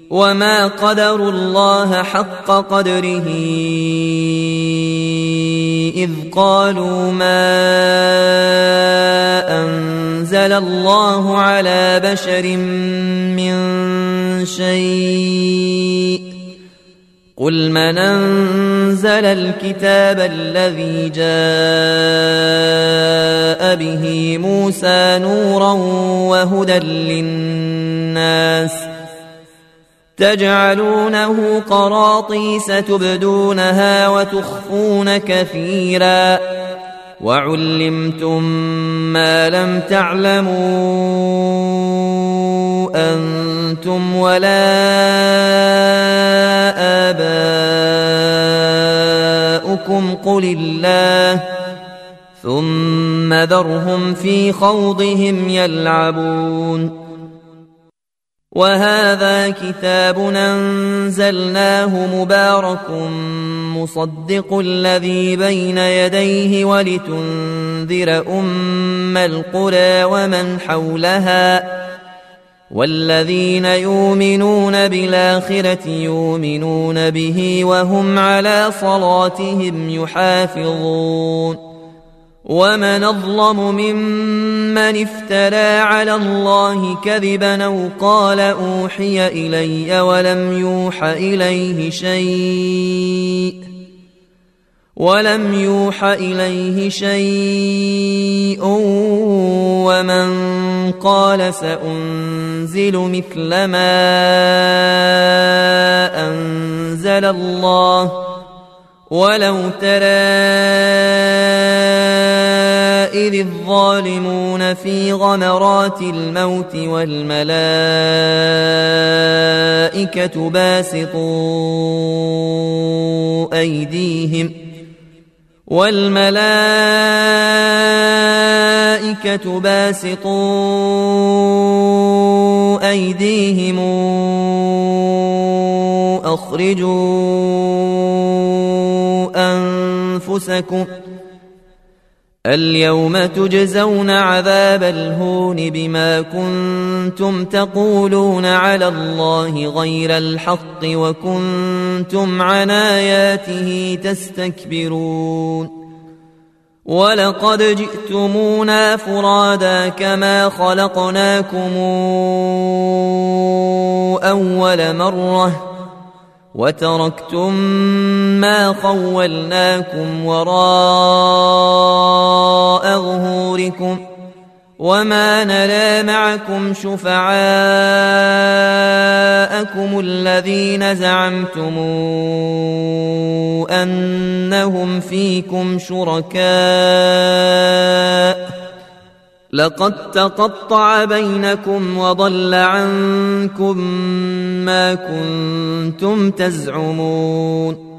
وما قدروا الله حق قدره إذ قالوا ما أنزل الله على بشر من شيء قل من أنزل الكتاب الذي جاء به موسى نورا وهدى للناس تجعلونه قراطيس تبدونها وتخفون كثيرا وعلمتم ما لم تعلموا أنتم ولا آباؤكم قل الله ثم ذرهم في خوضهم يلعبون وهذا كتاب أنزلناه مبارك مصدق الذي بين يديه ولتنذر أم القرى ومن حولها والذين يؤمنون بالآخرة يؤمنون به وهم على صلاتهم يحافظون ومن أظلم ممن افترى على الله كذبا أو قال أوحي إلي ولم يوحى إليه شيء ومن قال سأنزل مثل ما أنزل الله ولو ترى إذ الظالمون في غمرات الموت والملائكة باسطوا أيديهم أخرجوا أنفسكم اليوم تجزون عذاب الهون بما كنتم تقولون على الله غير الحق وكنتم عن آياته تستكبرون ولقد جئتمونا فرادا كما خلقناكم أول مرة وتركتم ما خولناكم وراء ظهوركم وما نرى معكم شفعاءكم الذين زعمتم أنهم فيكم شركاء لقد تقطع بينكم وضل عنكم ما كنتم تزعمون